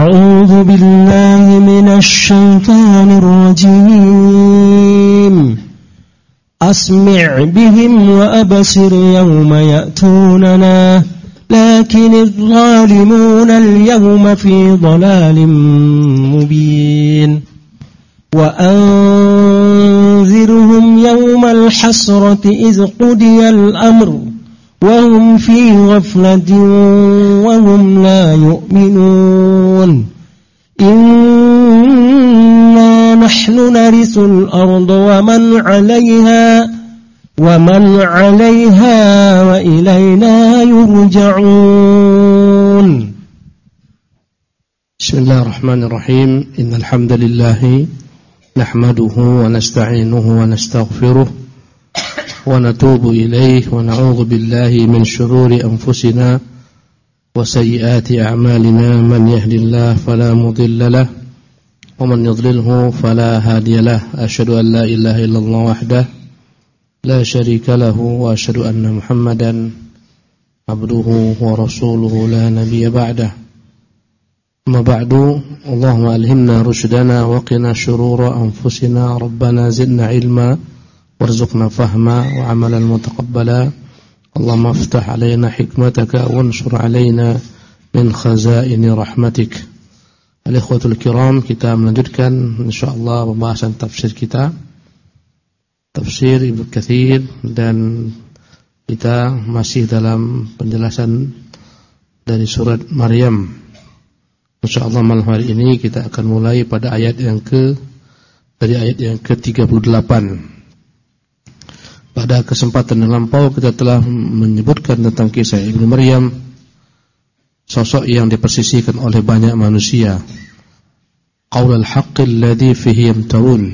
أعوذ بالله من الشيطان الرجيم أسمع بهم وأبصر يوم يأتوننا لكن الظالمون اليوم في ضلال مبين وأنذرهم يوم الحسرة إذ قضي الأمر وهم في غفلة وهم لا يؤمنون إنا نحن نرث الأرض ومن عليها وإلينا يرجعون. بسم الله الرحمن الرحيم. إن الحمد لله نحمده ونستعينه ونستغفره ونتوب إليه ونعوذ بالله من شرور أنفسنا وسيئات أعمالنا من يهد الله فلا مضل له ومن يضلله فلا هادي له أشهد أن لا إله إلا الله وحده لا شريك له وأشهد أن محمدا عبده ورسوله لا نبي بعده. أما بعد اللهم ألهمنا رشدنا وقنا شرور أنفسنا ربنا زدنا علما وارزقنا فهما وعملا متقبلا اللهم افتح علينا حكمتك وانشر علينا من خزائن رحمتك. Al-ikhwatul kiram, kita melanjutkan insyaallah pembahasan tafsir kita, tafsir Ibnu Katsir, dan kita masih dalam penjelasan dari surat Maryam. Insyaallah malam hari ini kita akan mulai pada ayat yang ke-38. Pada kesempatan yang lampau kita telah menyebutkan tentang kisah Ibnu Maryam, sosok yang dipersisihkan oleh banyak manusia. Qaulul haqqil ladzi fihi yamtarun,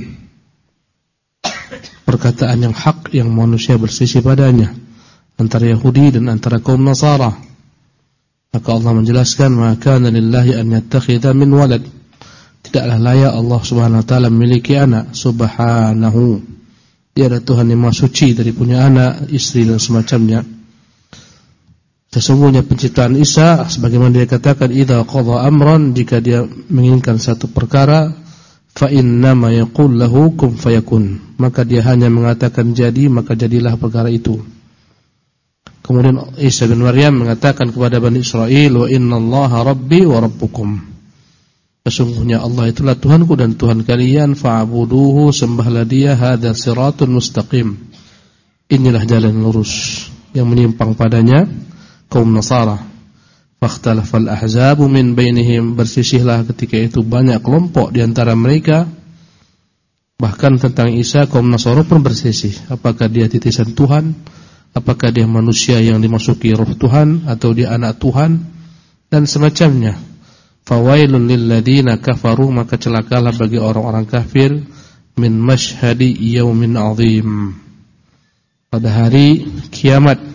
perkataan yang hak yang manusia bersisih padanya, antara Yahudi dan antara kaum Nasara. Maka Allah menjelaskan, maka kana lillahi an yattakhidha min walad, tidaklah layak Allah Subhanahu wa taala memiliki anak. Subhanahu, dia adalah Tuhan yang Maha Suci dari punya anak, istri dan semacamnya. Sesungguhnya penciptaan Isa, sebagaimana dia katakan, idza qadha amran, jika dia menginginkan satu perkara, fa innama yaqul lahu kun fayakun, maka dia hanya mengatakan jadi, maka jadilah perkara itu. Kemudian Isa bin Maryam mengatakan kepada Bani Israel, wa innallaha rabbi wa rabbukum, sesungguhnya Allah itulah Tuhanku dan Tuhan kalian, fa'buduhu, sembahlah dia, hadza siratun mustaqim, inilah jalan lurus. Yang menyimpang padanya kaum Nasara. Fakhtalafal ahzabu min bainihim, bersisihlah ketika itu banyak kelompok di antara mereka. Bahkan tentang Isa kaum Nasara pun bersisih, apakah dia titisan Tuhan, apakah dia manusia yang dimasuki roh Tuhan, atau dia anak Tuhan, dan semacamnya. Fawailun lil ladzina kafaru, maka celakalah bagi orang-orang kafir, min mashhadi yaumin azim, pada hari kiamat.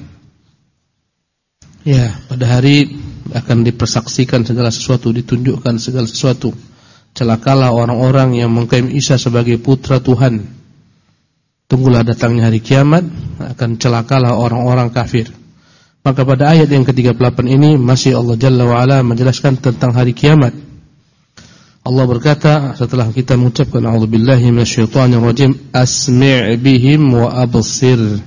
Ya, pada hari akan dipersaksikan segala sesuatu, ditunjukkan segala sesuatu. Celakalah orang-orang yang mengklaim Isa sebagai putra Tuhan. Tunggulah datangnya hari kiamat, akan celakalah orang-orang kafir. Maka pada ayat yang ke-38 ini masih Allah Jalla wa Ala menjelaskan tentang hari kiamat. Allah berkata setelah kita mengucapkan a'udzubillahi minasyaitonir rajim, asmi' bihim wa absir.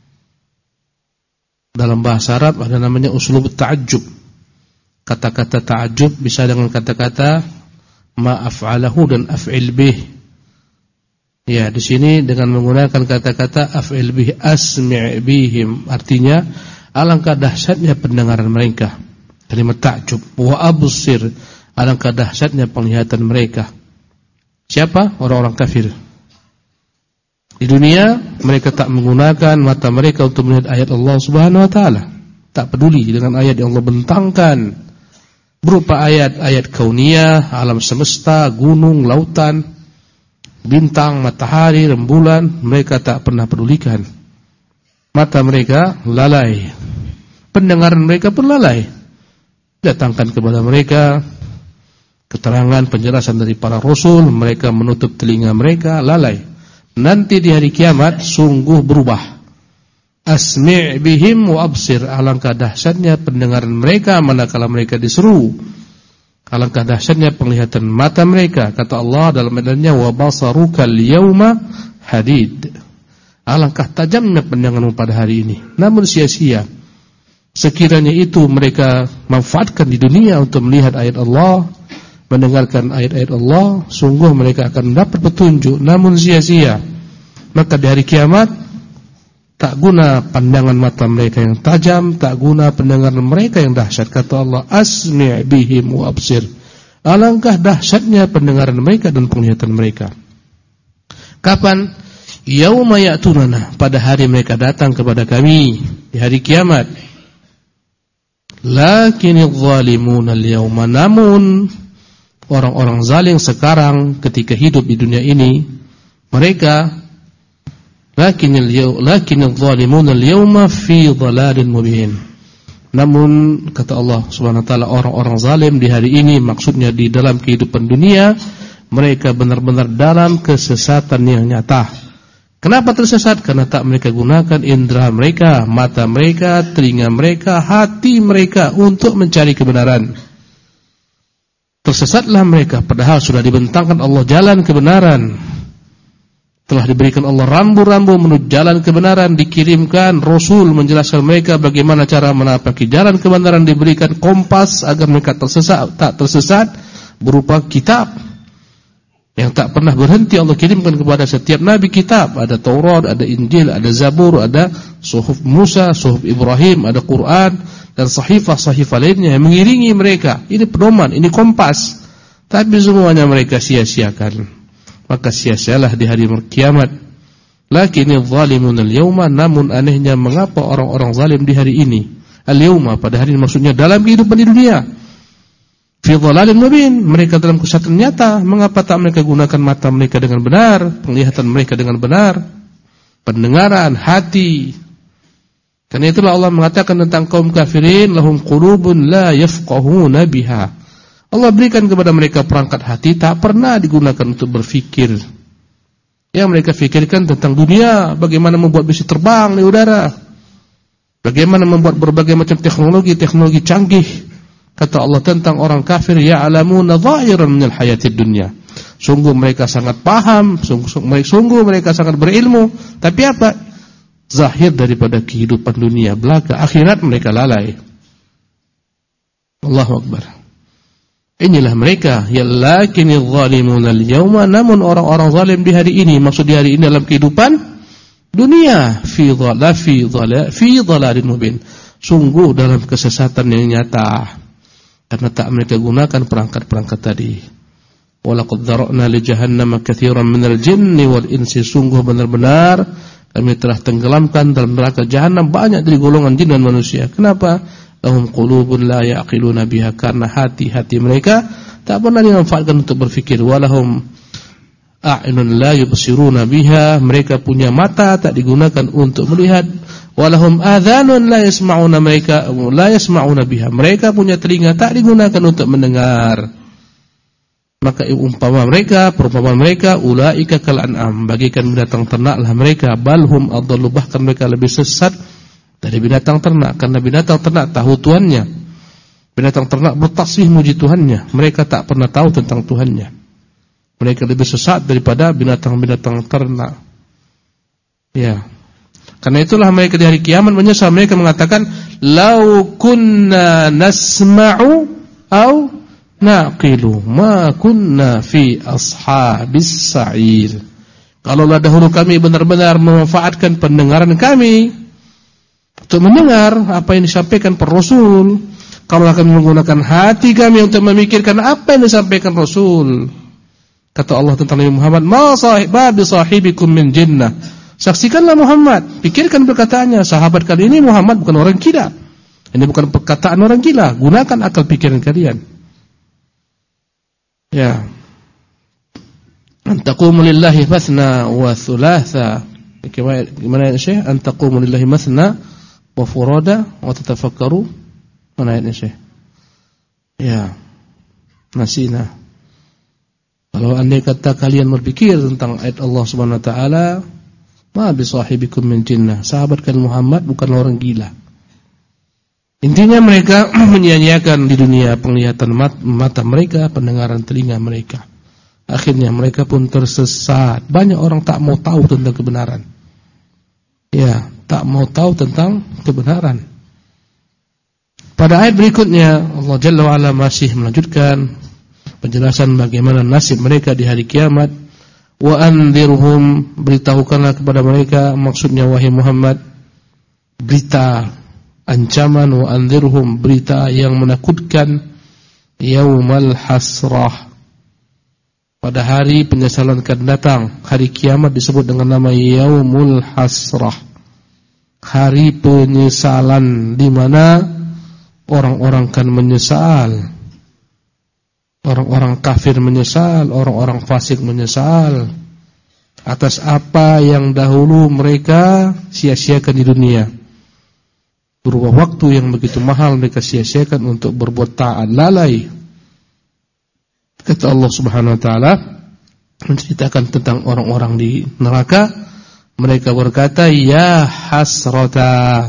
Dalam bahasa Arab ada namanya uslub ta'ajjub. Kata-kata ta'ajjub bisa dengan kata-kata ma af'alahu dan af'il bih. Ya, di sini dengan menggunakan kata-kata af'il bih, asmi' bihim, artinya alangkah dahsyatnya pendengaran mereka. Kalimat ta'ajjub. Wa absir, alangkah dahsyatnya penglihatan mereka. Siapa? Orang-orang kafir. Di dunia mereka tak menggunakan mata mereka untuk melihat ayat Allah Subhanahu wa taala. Tak peduli dengan ayat yang Allah bentangkan, berupa ayat-ayat kauniyah, alam semesta, gunung, lautan, bintang, matahari, rembulan, mereka tak pernah pedulikan. Mata mereka lalai, pendengaran mereka pun lalai. Datangkan kepada mereka keterangan, penjelasan dari para rasul, mereka menutup telinga mereka, lalai. Nanti di hari kiamat sungguh berubah. Asmi' bihim wa absir, alangkah dahsyatnya pendengaran mereka manakala mereka diseru. Alangkah dahsyatnya penglihatan mata mereka. Kata Allah dalam ayatnya, wa basarukal yauma hadid. Alangkah tajamnya pandanganmu pada hari ini. Namun sia-sia. Sekiranya itu mereka manfaatkan di dunia untuk melihat ayat Allah, mendengarkan ayat-ayat Allah, sungguh mereka akan dapat petunjuk. Namun sia-sia. Maka di hari kiamat tak guna pandangan mata mereka yang tajam, tak guna pendengaran mereka yang dahsyat. Kata Allah, asmi' bihim wa absir. Alangkah dahsyatnya pendengaran mereka dan penglihatan mereka. Kapan? Yauma ya'tunana, pada hari mereka datang kepada kami di hari kiamat. Lakinidh zalimuna al-yawma, namun orang-orang zalim sekarang ketika hidup di dunia ini, mereka lakinidh zalimuna al-yawma fi dhalalin mubin. Namun kata Allah Subhanahu wa taala, orang-orang zalim di hari ini, maksudnya di dalam kehidupan dunia, mereka benar-benar dalam kesesatan yang nyata. Kenapa tersesat? Karena tak mereka gunakan indera mereka, mata mereka, telinga mereka, hati mereka untuk mencari kebenaran. Tersesatlah mereka, padahal sudah dibentangkan Allah jalan kebenaran. Telah diberikan Allah rambu-rambu menuju jalan kebenaran, dikirimkan Rasul menjelaskan mereka bagaimana cara menapaki jalan kebenaran, diberikan kompas agar mereka tak tersesat berupa kitab yang tak pernah berhenti. Allah kirimkan kepada setiap nabi kitab. Ada Taurat, ada Injil, ada Zabur, ada Suhuf Musa, Suhuf Ibrahim, ada Quran dan sahifah-sahifah lainnya yang mengiringi mereka. Ini pedoman, ini kompas. Tapi semuanya mereka sia-siakan. Maka sia-sialah di hari kiamat. Lakinidh zalimun al-yawma, namun anehnya mengapa orang-orang zalim di hari ini? Al-yawma, pada hari ini maksudnya dalam kehidupan di dunia. Fi dhalalin mubin, mereka dalam kesesatan nyata. Mengapa tak mereka gunakan mata mereka dengan benar, penglihatan mereka dengan benar, pendengaran, hati? Karena itulah Allah mengatakan tentang kaum kafirin, lahum qulubun la yafqahuna biha. Allah berikan kepada mereka perangkat hati tak pernah digunakan untuk berfikir. Yang mereka fikirkan tentang dunia, bagaimana membuat besi terbang di udara, bagaimana membuat berbagai macam teknologi canggih. Kata Allah tentang orang kafir, ya'lamuna dhahiran minal hayatid dunya. Sungguh mereka sangat paham, sungguh mereka sangat berilmu, tapi apa? Zahir daripada kehidupan dunia, belaka akhirat mereka lalai. Allahu Akbar. Inilah mereka, lakinidh zalimuna al-yawma, namun orang-orang zalim di hari ini, maksud di hari ini dalam kehidupan dunia, fi dhalalin mubin. Sungguh dalam kesesatan yang nyata. Karena tak mereka gunakan perangkat-perangkat tadi. Walaqad dzara'na li jahannama katsiran minal jinni wal insi, sungguh benar-benar kami telah tenggelamkan dalam neraka jahanam banyak dari golongan jin dan manusia. Kenapa? Lahum qulubun la ya'qiluna biha, karena hati-hati mereka tak pernah dimanfaatkan untuk berfikir. Walahum a'yunun la yubsiruna biha, mereka punya mata tak digunakan untuk melihat. Walahum adhanun la yasma'una biha, mereka punya telinga tak digunakan untuk mendengar. Maka perumpamaan mereka ulaika kal an'am, bagaikan binatang ternaklah mereka, balhum adallu, bahkan mereka lebih sesat dari binatang ternak. Karena binatang ternak tahu tuannya, binatang ternak bertasbih muji Tuhannya, mereka tak pernah tahu tentang Tuhannya. Mereka lebih sesat daripada binatang-binatang ternak. Ya. Karena itulah mereka di hari kiamat menyesal. Mereka mengatakan, "Lau kunna nasma'u au naqilu, ma kunna fi ashabis sa'ir." Kalaulah dahulu kami benar-benar memanfaatkan pendengaran kami untuk mendengar apa yang disampaikan para Rasul, kalaulah kami menggunakan hati kami untuk memikirkan apa yang disampaikan Rasul. Kata Allah tentang Nabi Muhammad, "Ma bi sahibikum min jinnah." Saksikanlah Muhammad, pikirkan perkataannya. Sahabat kali ini Muhammad bukan orang gila. Ini bukan perkataan orang gila. Gunakan akal pikiran kalian. Ya. Antaqumu lillahi mathna wa thulatha. Gimana ya Syekh? Antaqumu lillahi mathna wa furada wa tatafakkaru. Mana ayatnya Syekh? Ya. Nasina. Kalau andai kata kalian berpikir tentang ayat Allah Subhanahu wa taala, ma bi sahibikum min jinnah, sahabat kalian Muhammad bukan orang gila. Intinya mereka menyia-nyiakan di dunia penglihatan mata mereka, pendengaran telinga mereka. Akhirnya mereka pun tersesat. Banyak orang tak mau tahu tentang kebenaran. Ya, tak mau tahu tentang kebenaran. Pada ayat berikutnya Allah Jalla wa Ala masih melanjutkan penjelasan bagaimana nasib mereka di hari kiamat. Wa anzirhum, beritahukanlah kepada mereka, maksudnya wahai Muhammad, berita ancaman, wa anzirhum, berita yang menakutkan, yaumal hasrah, pada hari penyesalan akan datang. Hari kiamat disebut dengan nama yaumul hasrah, hari penyesalan, di mana orang-orang kan menyesal. Orang-orang kafir menyesal, orang-orang fasik menyesal atas apa yang dahulu mereka sia-siakan di dunia. Berupa waktu yang begitu mahal mereka sia-siakan untuk berbuat taat, lalai. Kata Allah Subhanahu wa taala menceritakan tentang orang-orang di neraka, mereka berkata, ya hasrata,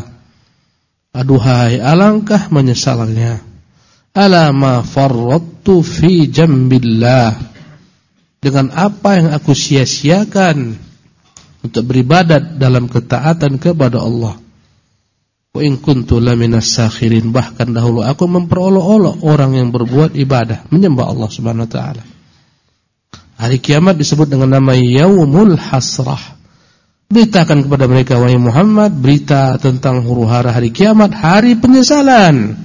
aduhai alangkah menyesalnya, ala ma farrattu fi jambillah, dengan apa yang aku sia-siakan untuk beribadat dalam ketaatan kepada Allah. Wa in kuntu laminas sakhirin, bahkan dahulu aku memperolok-olok orang yang berbuat ibadah, menyembah Allah Subhanahu wa taala. Hari kiamat disebut dengan nama yaumul hasrah. Beritakan kepada mereka wahai Muhammad, berita tentang huru-hara hari kiamat, hari penyesalan.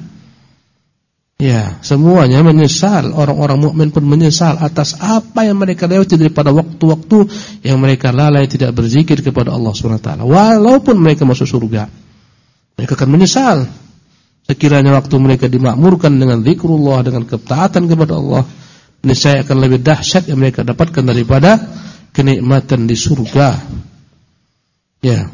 Ya, semuanya menyesal. Orang-orang mukmin pun menyesal atas apa yang mereka lewati daripada waktu-waktu yang mereka lalai tidak berzikir kepada Allah Subhanahu wa taala. Walaupun mereka masuk surga, mereka akan menyesal. Sekiranya waktu mereka dimakmurkan dengan zikrullah, dengan ketaatan kepada Allah, niscaya akan lebih dahsyat yang mereka dapatkan daripada kenikmatan di surga. Ya.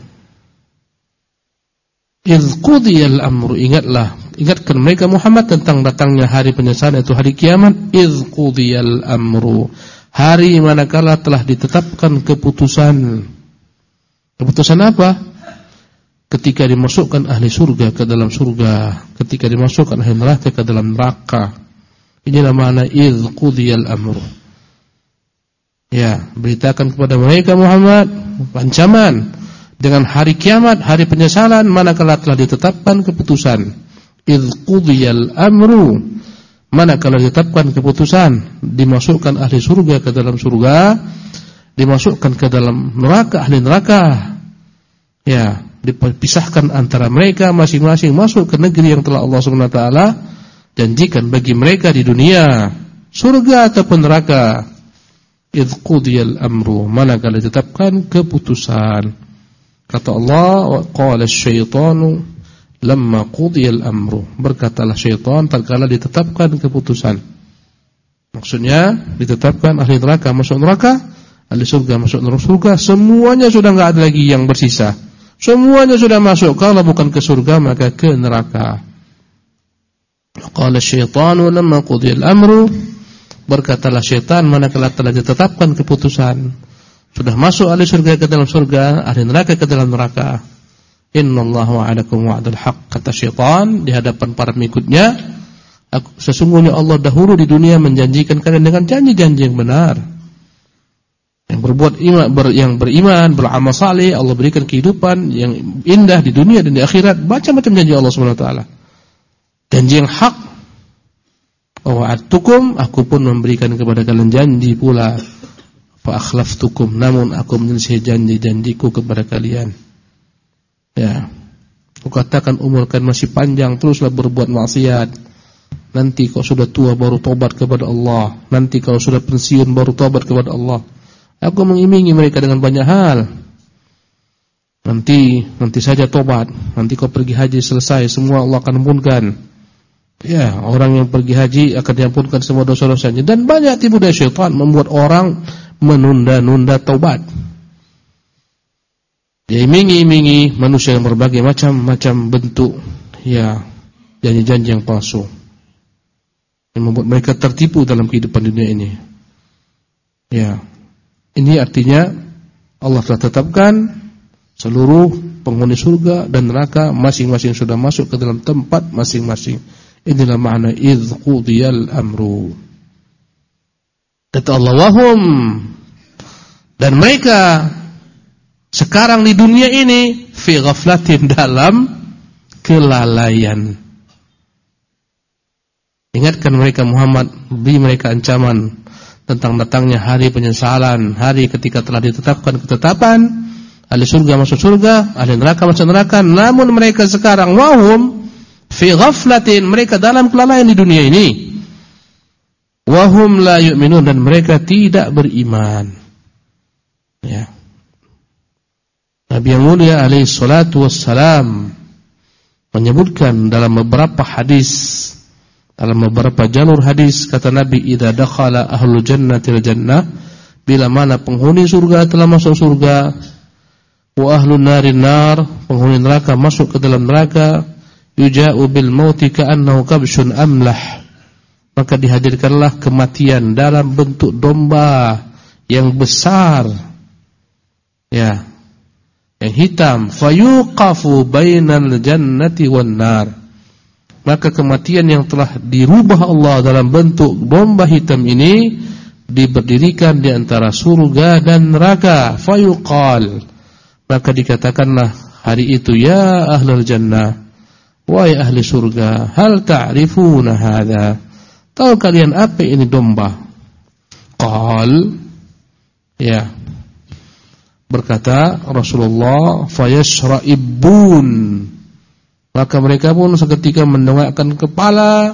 Idz qudiyal amru, ingatkan mereka Muhammad tentang datangnya hari penyesalan, itu hari kiamat. Idz qudiyal amru, hari manakala telah ditetapkan keputusan. Keputusan apa? Ketika dimasukkan ahli surga ke dalam surga, ketika dimasukkan ahli neraka ke dalam neraka. Inilah makna idz qudiyal amru. Ya, beritakan kepada mereka Muhammad ancaman dengan hari kiamat, hari penyesalan, manakala telah ditetapkan keputusan. Idz qudiyal amru, manakala ditetapkan keputusan, dimasukkan ahli surga ke dalam surga, dimasukkan ke dalam neraka ahli neraka. Ya, dipisahkan antara mereka masing-masing masuk ke negeri yang telah Allah Subhanahu wa taala janjikan bagi mereka di dunia, surga ataupun neraka. Idz qudiyal amru, manakala ditetapkan keputusan. Kata Allah, qala asy-syaitanu lamma qudiyal amru, berkatalah syaitan tatkala ditetapkan keputusan. Maksudnya ditetapkan ahli neraka masuk neraka, ahli surga masuk surga, semuanya sudah enggak ada lagi yang bersisa. Semuanya sudah masuk, kalau bukan ke surga maka ke neraka. Qala asy-syaitanu lamma qudiyal amru, berkatalah syaitan manakala telah ditetapkan keputusan, sudah masuk ahli surga ke dalam surga, ahli neraka ke dalam neraka. Innallaha wa'adakum wa'dal haqq, kata syaitan di hadapan para pengikutnya, sesungguhnya Allah dahulu di dunia menjanjikan kalian dengan janji-janji yang benar. Yang berbuat iman, yang beriman, beramal saleh, Allah berikan kehidupan yang indah di dunia dan di akhirat. Macam-macam janji Allah Subhanahu wa taala. Janji yang hak. Wa'adtukum, aku pun memberikan kepada kalian janji pula. Fa akhlaftukum, namun aku menyelesaikan janji-janjiku kepada kalian. Ya. Aku katakan umur kan masih panjang, teruslah berbuat maksiat. Nanti kau sudah tua baru tobat kepada Allah. Nanti kau sudah pensiun baru tobat kepada Allah. Aku mengiming mereka dengan banyak hal. Nanti saja tobat. Nanti kau pergi haji selesai, semua Allah akan ampunkan. Ya, orang yang pergi haji akan diampunkan semua dosa-dosanya. Dan banyak tipu daya syaitan membuat orang menunda-nunda taubat. Dia iming-imingi manusia yang berbagai macam bentuk, ya, janji-janji yang palsu, yang membuat mereka tertipu dalam kehidupan dunia ini. Ya, ini artinya Allah telah tetapkan Seluruh penghuni surga dan neraka masing-masing sudah masuk ke dalam tempat masing-masing. Inilah makna idz qudiyal amru. Kata Allah, wahum, dan mereka sekarang di dunia ini fi ghaflatin, dalam kelalaian. Ingatkan mereka Muhammad, beri mereka ancaman tentang datangnya hari penyesalan, hari ketika telah ditetapkan ketetapan. Ahli surga masuk surga, ahli neraka masuk neraka. Namun mereka sekarang wahum fi ghaflatin, mereka dalam kelalaian di dunia ini. Wahum la yu'minun, dan mereka tidak beriman. Ya. Nabi yang mulia alaihi salatu wassalam menyebutkan dalam beberapa hadis, dalam beberapa jalur hadis, kata Nabi, idza dakhala ahlul jannatil jannah, bila mana penghuni surga telah masuk surga, wa ahlun narin nar, penghuni neraka masuk ke dalam neraka, yuja'u bil mauti ka'annahu kabsyun amlah, maka dihadirkanlah kematian dalam bentuk domba yang besar, ya, yang hitam, fayuqafu bainal jannati wan nar, maka kematian yang telah dirubah Allah dalam bentuk domba hitam ini diberdirikan di antara surga dan neraka. Fayuqal, maka dikatakanlah hari itu, ya ahlul jannah, wahai ahli surga, hal ta'rifuna hadza, tahu kalian apa ini domba? Qal, ya, berkata Rasulullah, fayashra'ibun, maka mereka pun seketika mendongakkan kepala,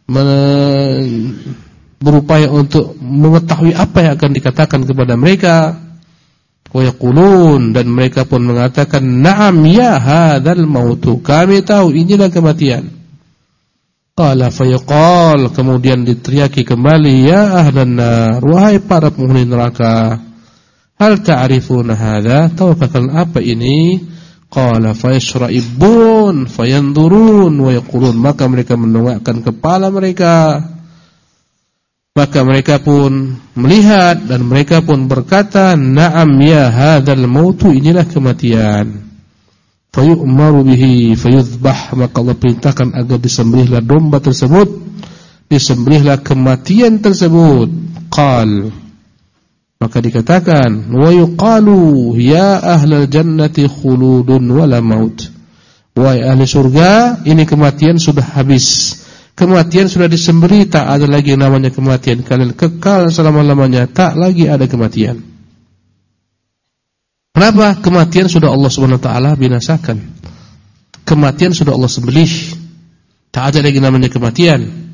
berupaya untuk mengetahui apa yang akan dikatakan kepada mereka. Wa yaqulun, dan mereka pun mengatakan, na'am ya hadzal mautu, kami tahu inilah kematian. Qala fayaqal, kemudian diteriaki kembali, ya ahlan nar, wahai para penghuni neraka, hal ta'rifuna hadza, tahukah kalian apa ini? Qala fayashra'ibun fayandurun wa yaqulun, maka mereka mendongakkan kepala mereka, maka mereka pun melihat dan mereka pun berkata, na'am ya hadzal mautu, inilah kematian. Fayu'maru bihi fayuzbah, maka Allah perintahkan agar disembelihlah domba tersebut, disembelihlah kematian tersebut. Qal, maka dikatakan, wa yuqalu ya ahlal jannati khuludun wala maut, wahai ahli surga, ini kematian sudah habis, kematian sudah disembelih, tak ada lagi namanya kematian, kalian kekal selama-lamanya, tak lagi ada kematian. Kenapa? Kematian sudah Allah Subhanahu wa taala binasakan. Kematian sudah Allah sembelih, tak ada lagi namanya kematian.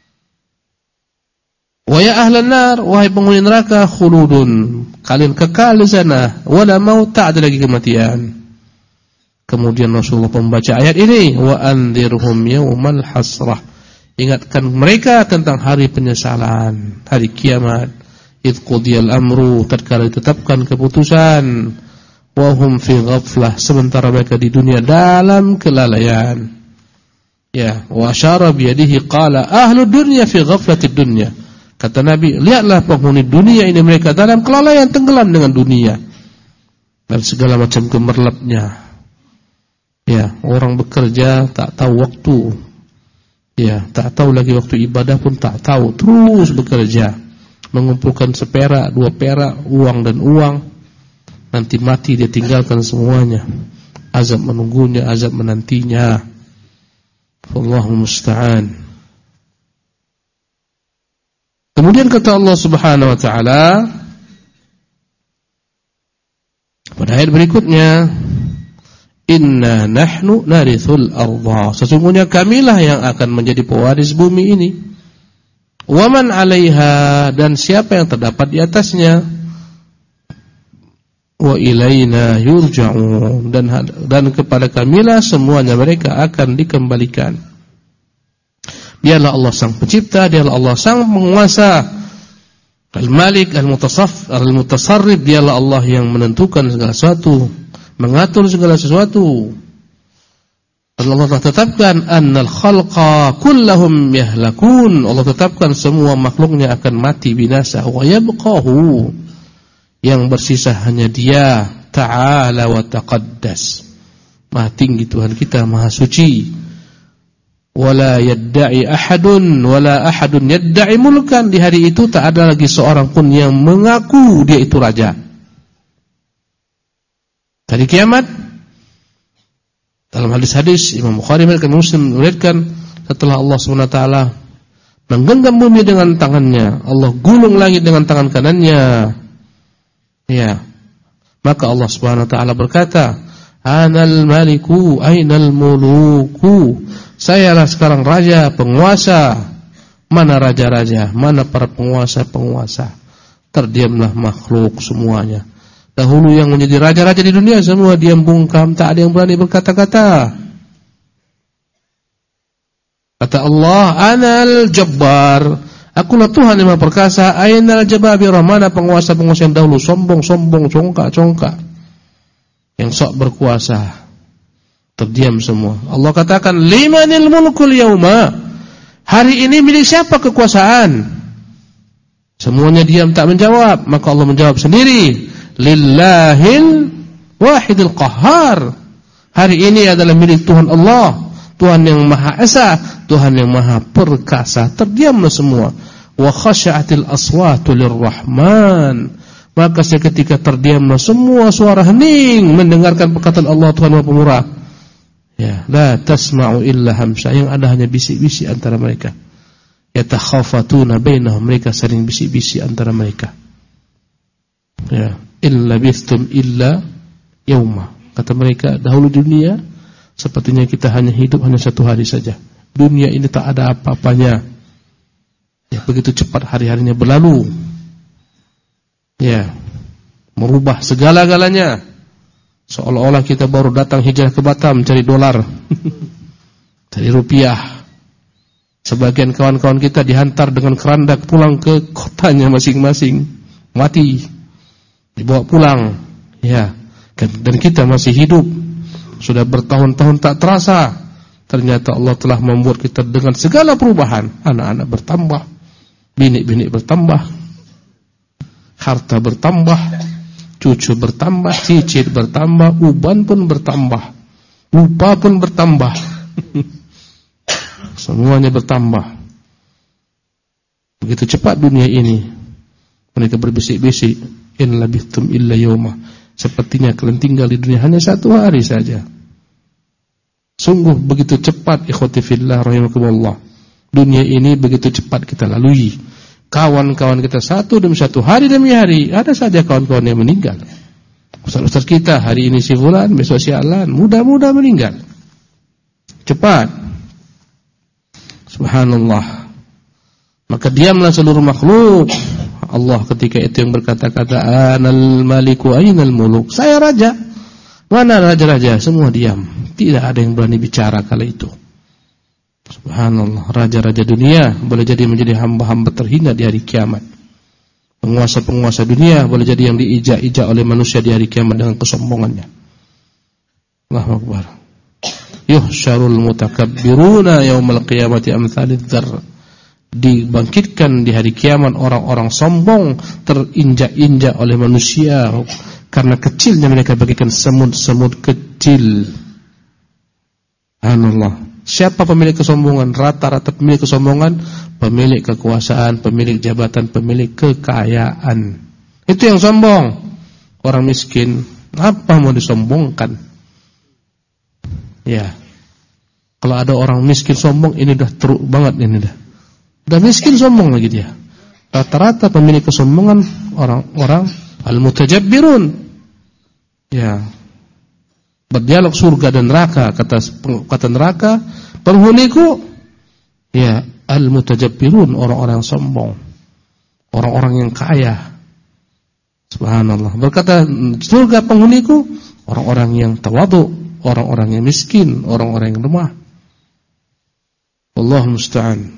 Wa ya ahlan nar, wahai penghuni neraka, khuludun, kalian kekal di sana, wala maut, tak ada lagi kematian. Kemudian Rasulullah membaca ayat ini, wa anzirhum yaumal hasrah, ingatkan mereka tentang hari penyesalan, hari kiamat. Idz qudiyal amru, tatkala ditetapkan keputusan, wa hum fi ghaflah, sementara mereka di dunia dalam kelalaian. Ya, wa asyara bi yadihi qala ahlu dunya fi ghaflatid dunya. Kata Nabi, lihatlah penghuni dunia ini, mereka dalam kelalaian, tenggelam dengan dunia dan segala macam gemerlapnya. Ya, orang bekerja tak tahu waktu. Ya, tak tahu lagi waktu ibadah pun tak tahu, terus bekerja, mengumpulkan seperak, 2 perak, uang dan uang. Nanti mati dia tinggalkan semuanya. Azab menunggunya, azab menantinya. Wallahu musta'an. Kemudian kata Allah Subhanahu wa taala pada ayat berikutnya, inna nahnu narithul ardha, sesungguhnya kamilah yang akan menjadi pewaris bumi ini. Wa man 'alaiha, dan siapa yang terdapat di atasnya. Wa ilaina yurja'un, dan kepada kamilah semuanya mereka akan dikembalikan. Dialah Allah sang pencipta, dialah Allah sang penguasa, al-malik, al-mutasarrif, dialah Allah yang menentukan segala sesuatu, mengatur segala sesuatu. Allah telah tetapkan annal khalqa kullahum yahlakun, Allah tetapkan semua makhluknya akan mati binasa, wa yabqahu, yang bersisa hanya Dia, ta'ala wa taqaddas. Maha tinggi Tuhan kita, maha suci. Wala yadda'i ahadun wala ahadun yadda'i mulkan. Di hari itu tak ada lagi seorang pun yang mengaku dia itu raja. Hari kiamat, dalam hadis-hadis Imam Bukhari dan Muslim meriwayatkan, setelah Allah SWT menggenggam bumi dengan tangannya, Allah gulung langit dengan tangan kanannya, ya, maka Allah SWT berkata, Anal maliku ainal muluku. Sayalah sekarang raja, penguasa. Mana raja-raja, mana para penguasa-penguasa? Terdiamlah makhluk semuanya. Dahulu yang menjadi raja-raja di dunia semua diam bungkam, tak ada yang berani berkata-kata. Kata Allah, Anal Jabbar, akulah Tuhan yang Maha Perkasa. Ainal Jababir, mana penguasa-penguasa yang dahulu sombong-sombong, congkak-congkak, yang sok berkuasa. Terdiam semua. Allah katakan, limanil mulkul yauma. Hari ini milik siapa kekuasaan? Semuanya diam tak menjawab. Maka Allah menjawab sendiri, lillahil wahidil qahhar. Hari ini adalah milik Tuhan Allah, Tuhan yang Maha Esa, Tuhan yang Maha Perkasa. Terdiamlah semua. Wa khasya'atil aswatu lirrahman. Maka seketika terdiamlah semua suara hening mendengarkan perkataan Allah Tuhan Maha Pemurah. Ya, la tasma'u illa hamsa. Yang ada hanya bisik-bisik antara mereka. Yatakhafatuna bainahum, mereka saling bisik-bisik antara mereka. Ya, illa bistum illa yauma. Kata mereka, dahulu dunia sepertinya kita hanya hidup hanya satu hari saja. Dunia ini tak ada apa-apanya. Ya, begitu cepat hari-harinya berlalu. Ya, merubah segala-galanya. Seolah-olah kita baru datang hijrah ke Batam cari dolar, cari rupiah. Sebagian kawan-kawan kita dihantar dengan kerandak pulang ke kotanya masing-masing, mati, dibawa pulang. Ya, dan kita masih hidup. Sudah bertahun-tahun tak terasa. Ternyata Allah telah membuat kita dengan segala perubahan. Anak-anak bertambah, bini-bini bertambah, harta bertambah, cucu bertambah, cicit bertambah, uban pun bertambah, lupa pun bertambah. Semuanya bertambah. Begitu cepat dunia ini. Mereka berbisik-bisik, in labithum illa yawma. Sepertinya kalian tinggal di dunia hanya satu hari saja. Sungguh begitu cepat, ikhwati fillah rahimakumullah. Dunia ini begitu cepat kita lalui. Kawan-kawan kita satu demi satu, hari demi hari. Ada saja kawan-kawan yang meninggal. Ustaz-ustaz kita hari ini si fulan, besok si alan, mudah-mudah meninggal. Cepat. Subhanallah. Maka diamlah seluruh makhluk. Allah ketika itu yang berkata-kata, Anal maliku ainal muluk. Saya raja. Mana raja-raja? Semua diam. Tidak ada yang berani bicara kala itu. Subhanallah, raja-raja dunia boleh jadi menjadi hamba-hamba terhina di hari kiamat. Penguasa-penguasa dunia boleh jadi yang diijak-ijak oleh manusia di hari kiamat dengan kesombongannya. Allahu Akbar. Yuhsyarul mutakabbiruna yaumal qiyamati amsalidz dzarr. Dibangkitkan di hari kiamat orang-orang sombong, terinjak-injak oleh manusia karena kecilnya mereka bagikan semut-semut kecil. Subhanallah. Siapa pemilik kesombongan? Rata-rata pemilik kesombongan, pemilik kekuasaan, pemilik jabatan, pemilik kekayaan. Itu yang sombong. Orang miskin, apa mau disombongkan? Ya. Kalau ada orang miskin sombong, ini dah teruk banget ini dah. Udah miskin sombong lagi dia. Rata-rata pemilik kesombongan orang-orang al-mutajabbirun. Ya. Berdialog surga dan neraka, kata neraka, penghuniku ya al-mutajabbirun, orang-orang yang sombong, orang-orang yang kaya. Subhanallah. Berkata surga penghuniku, orang-orang yang tawadhu, orang-orang yang miskin, orang-orang yang lemah. Wallahu musta'an.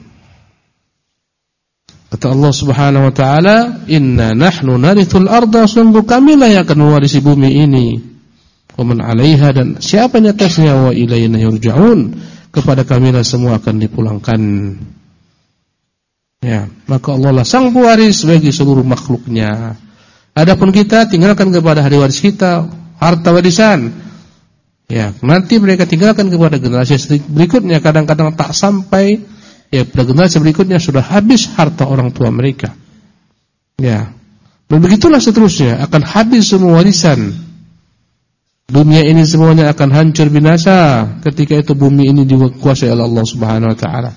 Kata Allah Subhanahu wa taala, "Inna nahnu narithul arda", sungguh kamilah yang akan mewarisi bumi ini. Wa man 'alaiha, dan siapa yang atasnya, wa ilaina yurja'un, kepada kamilah semua akan dipulangkan. Ya, maka Allah lah sang pewaris bagi seluruh makhluknya. Adapun kita tinggalkan kepada hari waris kita harta warisan. Ya, nanti mereka tinggalkan kepada generasi berikutnya, kadang-kadang tak sampai ya pada generasi berikutnya sudah habis harta orang tua mereka. Ya. Dan begitulah seterusnya, akan habis semua warisan. Dunia ini semuanya akan hancur binasa ketika itu bumi ini dikuasai oleh Allah Subhanahu wa taala.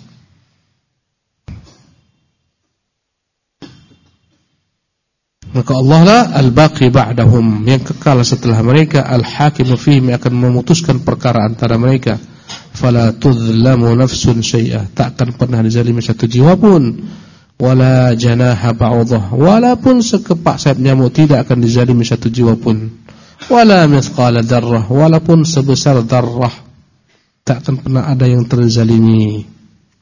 Maka Allah lah al-baqi ba'dahum, yang kekal setelah mereka, al-hakimu fihim, akan memutuskan perkara antara mereka. Fala tudlamu nafsun syai'a, tak akan pernah dizalimi satu jiwa pun. Wala janaha ba'udah, walaupun sekepak sayap nyamuk tidak akan dizalimi satu jiwa pun. Wala mithqala darrah, walaupun sebesar darrah, tak akan pernah ada yang terzalimi.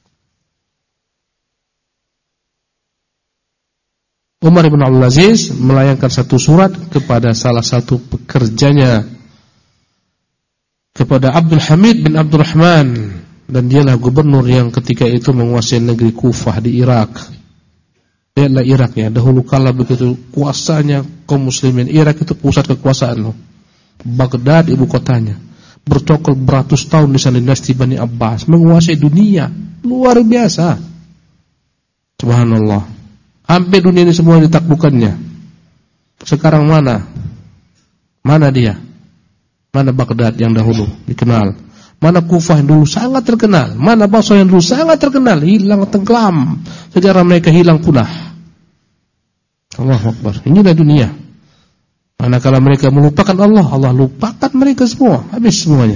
Umar bin Abdul Aziz melayangkan satu surat kepada salah satu pekerjanya, kepada Abdul Hamid bin Abdul Rahman, dan dialah gubernur yang ketika itu menguasai negeri Kufah di Irak. Lihatlah Irak ya, dahulu kala begitu kuasanya kaum muslimin. Irak itu pusat kekuasaan loh. Baghdad ibu kotanya. Bercokol beratus tahun di sana dinasti Bani Abbas, menguasai dunia luar biasa. Subhanallah. Hampir dunia ini semua ditaklukkannya. Sekarang mana? Mana dia? Mana Baghdad yang dahulu dikenal? Mana Kufah yang dulu sangat terkenal? Mana Basra yang dulu sangat terkenal? Hilang tenggelam. Sejarah mereka hilang punah. Allahu Akbar. Inilah dunia. Manakala mereka melupakan Allah, Allah lupakan mereka semua. Habis semuanya.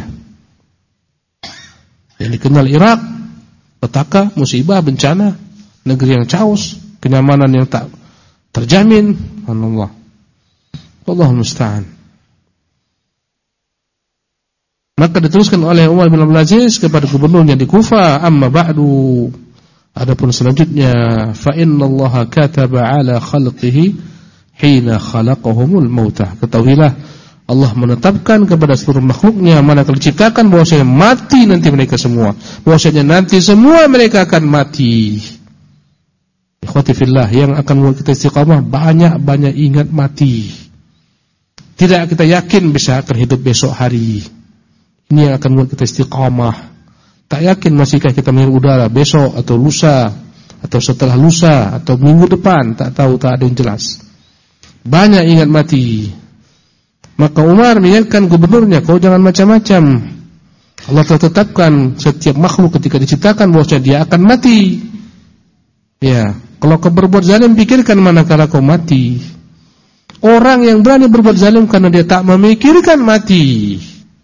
Yang dikenal Irak, petaka, musibah, bencana, negeri yang chaos, kenyamanan yang tak terjamin. Allah. Allahul musta'an. Maka diteruskan oleh Umar bin Abdul Aziz kepada gubernurnya di Kufah, amma ba'du, adapun selanjutnya, fa innallaha kataba ala khalqihi hina khalaqahumul mautah. Ketahuilah Allah menetapkan kepada seluruh makhluknya manakala diciptakan bahwasanya mati nanti mereka semua. Bahwasanya nanti semua mereka akan mati. Ikhwati fillah, yang akan membuat kita istiqamah banyak-banyak ingat mati. Tidak kita yakin bisa akan hidup besok hari. Ini yang akan membuat kita istiqamah. Tak yakin masihkah kita menghirup udara besok atau lusa atau setelah lusa atau minggu depan, tak tahu, tak ada yang jelas. Banyak ingat mati. Maka Umar mengingatkan gubernurnya, kau jangan macam-macam. Allah telah tetapkan setiap makhluk ketika diciptakan bahwasanya dia akan mati. Ya, kalau kau berbuat zalim, pikirkan manakala kau mati. Orang yang berani berbuat zalim karena dia tak memikirkan mati,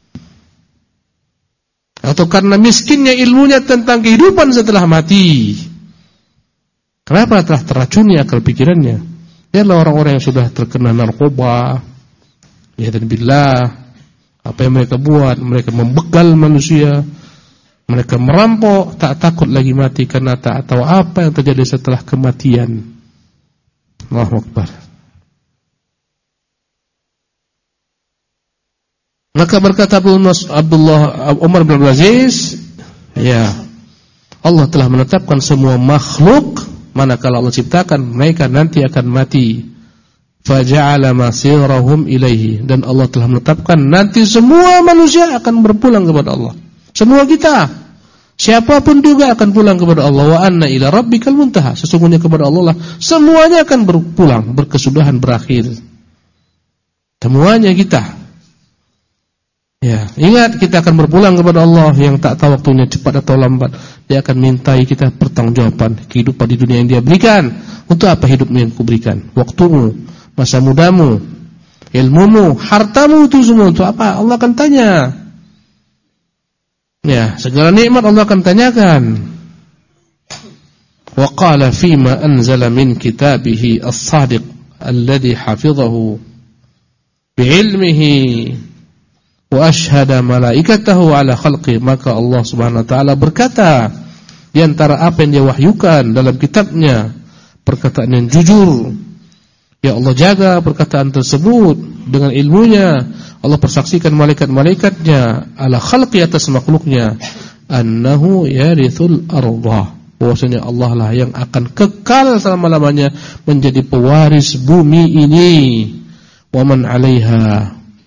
atau karena miskinnya ilmunya tentang kehidupan setelah mati, kenapa telah teracuni akal pikirannya? Ialah orang-orang yang sudah terkena narkoba, ya dan billah, apa yang mereka buat, mereka membegal manusia, mereka merampok, tak takut lagi mati karena tak tahu apa yang terjadi setelah kematian. Allahu Akbar. Maka berkata Umar bin Abdul Aziz, ya, Allah telah menetapkan semua makhluk manakala Allah ciptakan mereka nanti akan mati. Faja'ala masirahum ilaihi, dan Allah telah menetapkan nanti semua manusia akan berpulang kepada Allah. Semua kita, siapapun juga akan pulang kepada Allah. Wa anna ila rabbikal muntaha, sesungguhnya kepada Allah lah semuanya akan berpulang, berkesudahan, berakhir. Semuanya kita. Ya, ingat kita akan berpulang kepada Allah yang tak tahu waktunya cepat atau lambat. Dia akan mintai kita pertanggungjawaban kehidupan di dunia yang Dia berikan. Untuk apa hidupmu yang kuberikan? Waktumu, masa mudamu, ilmumu, hartamu, itu semua untuk apa? Allah akan tanya. Ya, segala nikmat Allah akan tanyakan. Wa qala fima anzala min kitabihi as-sadiq alladhi hafizahu bi'ilmihi wa ashhada malaikatahu ala khalqi. Maka Allah Subhanahu wa taala berkata di antara apa yang Dia wahyukan dalam kitabnya, perkataan yang jujur. Ya Allah jaga perkataan tersebut dengan ilmunya. Allah persaksikan malaikat-malaikatnya ala khalqi, atas makhluknya, annahu yarithul ardh, bahwasanya Allah lah yang akan kekal selama-lamanya menjadi pewaris bumi ini. Wa man 'alaiha,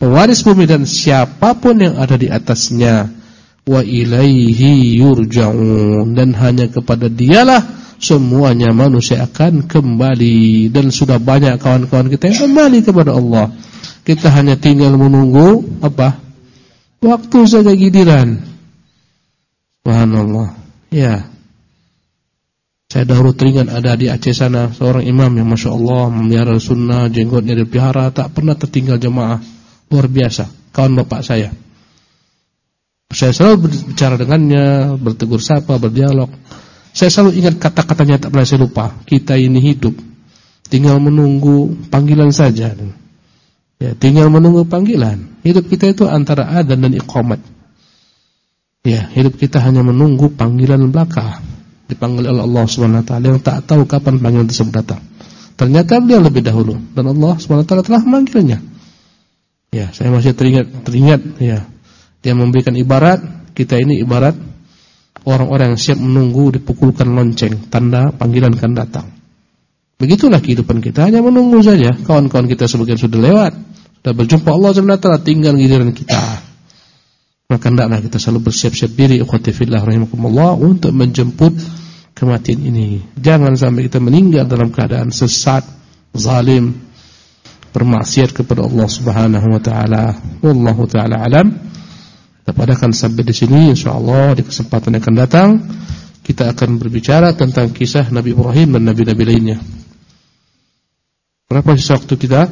pewaris bumi dan siapapun yang ada di atasnya. Wa ilaihi yurja'un, dan hanya kepada dialah semuanya manusia akan kembali. Dan sudah banyak kawan-kawan kita yang kembali kepada Allah. Kita hanya tinggal menunggu apa? Waktu saja giliran. Subhanallah. Ya. Saya dahulu teringat ada di Aceh sana seorang imam yang Masya Allah memelihara sunnah, jenggotnya dipelihara, tak pernah tertinggal jemaah. Luar biasa. Kawan bapak saya. Saya selalu berbicara dengannya, bertegur sapa, berdialog. Saya selalu ingat kata-katanya, tak pernah saya lupa. Kita ini hidup, tinggal menunggu panggilan saja. Ya, tinggal menunggu panggilan. Hidup kita itu antara adzan dan iqamat. Ya, hidup kita hanya menunggu panggilan belaka. Dipanggil oleh Allah Subhanahu wa taala yang tak tahu kapan panggilan tersebut datang. Ternyata dia lebih dahulu dan Allah Subhanahu wa taala telah memanggilnya. Ya, saya masih teringat ya. Dia memberikan ibarat, kita ini ibarat orang-orang yang siap menunggu dipukulkan lonceng, tanda panggilan akan datang. Begitulah kehidupan kita, hanya menunggu saja. Kawan-kawan kita sebagian sudah lewat, sudah berjumpa Allah Subhanahu wa taala, tinggal giliran kita. Maka hendaklah kita selalu bersiap-siap diri ikhwati fillah rahimakumullah untuk menjemput kematian ini. Jangan sampai kita meninggal dalam keadaan sesat, zalim, bermaksiat kepada Allah Subhanahu wa taala. Wallahu taala alam. Kita padakan sampai di sini, insyaallah di kesempatan yang akan datang kita akan berbicara tentang kisah Nabi Ibrahim dan nabi-nabi lainnya. Berapa sisa waktu kita?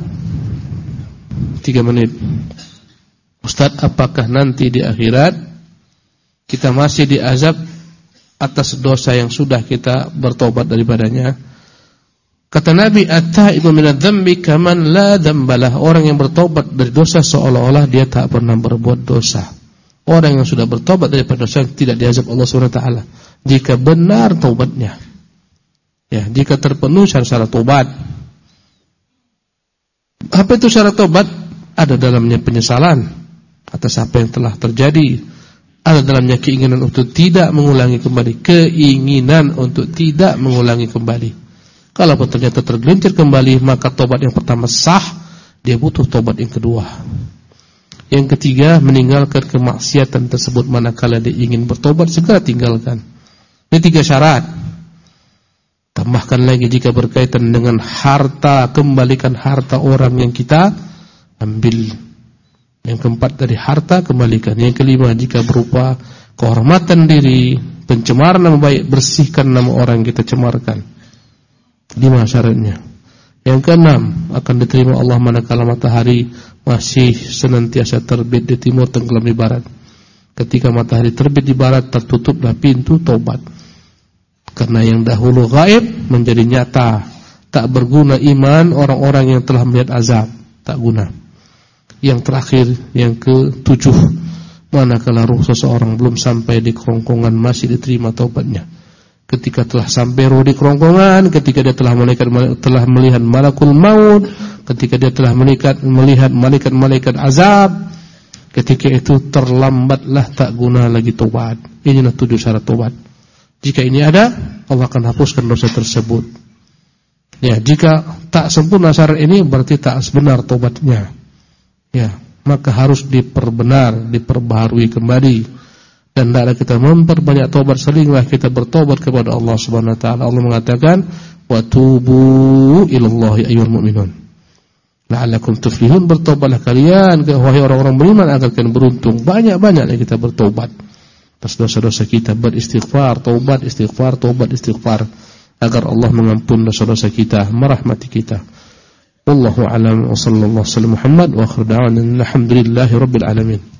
3 menit. Ustaz, apakah nanti di akhirat kita masih diazab atas dosa yang sudah kita bertobat daripadanya? Kata Nabi, at-taibu minadz-dzambi kaman la dzambalah. Orang yang bertobat dari dosa seolah-olah dia tak pernah berbuat dosa. Orang yang sudah bertobat daripada dosa tidak diazab Allah Subhanahu wa taala jika benar taubatnya. Ya, jika terpenuhi syarat taubat. Apa itu syarat taubat? Ada dalamnya penyesalan atas apa yang telah terjadi. Ada dalamnya keinginan untuk tidak mengulangi kembali, keinginan untuk tidak mengulangi kembali. Kalau ternyata tergelincir kembali, maka taubat yang pertama sah, dia butuh taubat yang kedua. Yang ketiga, meninggalkan kemaksiatan tersebut manakala dia ingin bertobat, segera tinggalkan. Ini 3 syarat. Tambahkan lagi jika berkaitan dengan harta, kembalikan harta orang yang kita ambil. Yang keempat, dari harta kembalikan. Yang kelima, jika berupa kehormatan diri, pencemaran nama baik, bersihkan nama orang yang kita cemarkan. 5 syaratnya. Yang keenam, akan diterima Allah manakala matahari masih senantiasa terbit di timur, tenggelam di barat. Ketika matahari terbit di barat, tertutuplah pintu taubat. Karena yang dahulu gaib menjadi nyata. Tak berguna iman orang-orang yang telah melihat azab, tak guna. Yang terakhir, yang ke-7, manakala ruh seseorang belum sampai di kerongkongan, masih diterima taubatnya. Ketika telah sampai ruh di kerongkongan, ketika dia telah melihat malakul maut, ketika dia telah melihat malaikat azab, ketika itu terlambatlah, tak guna lagi taubat. Inilah 7 syarat taubat. Jika ini ada, Allah akan hapuskan dosa tersebut. Ya, jika tak sempurna syarat ini, berarti tak sebenar taubatnya. Ya, maka harus diperbaharui kembali. Dan hendaklah kita memperbanyak taubat, seringlah kita bertobat kepada Allah Subhanahu wa taala. Allah mengatakan, "Wa tubu ilallahi ayyuhal mu'minun la'allakum tuflihun." Bertobatlah kalian, wahai orang-orang beriman, agar kalian beruntung. Banyak-banyaknya kita bertobat atas dosa-dosa kita, beristighfar, taubat, istighfar, agar Allah mengampuni dosa-dosa kita, merahmati kita. Wallahu a'lam wa sallallahu alaihi wa sallam Muhammad wa akhir da'wana alhamdulillahi rabbil alamin.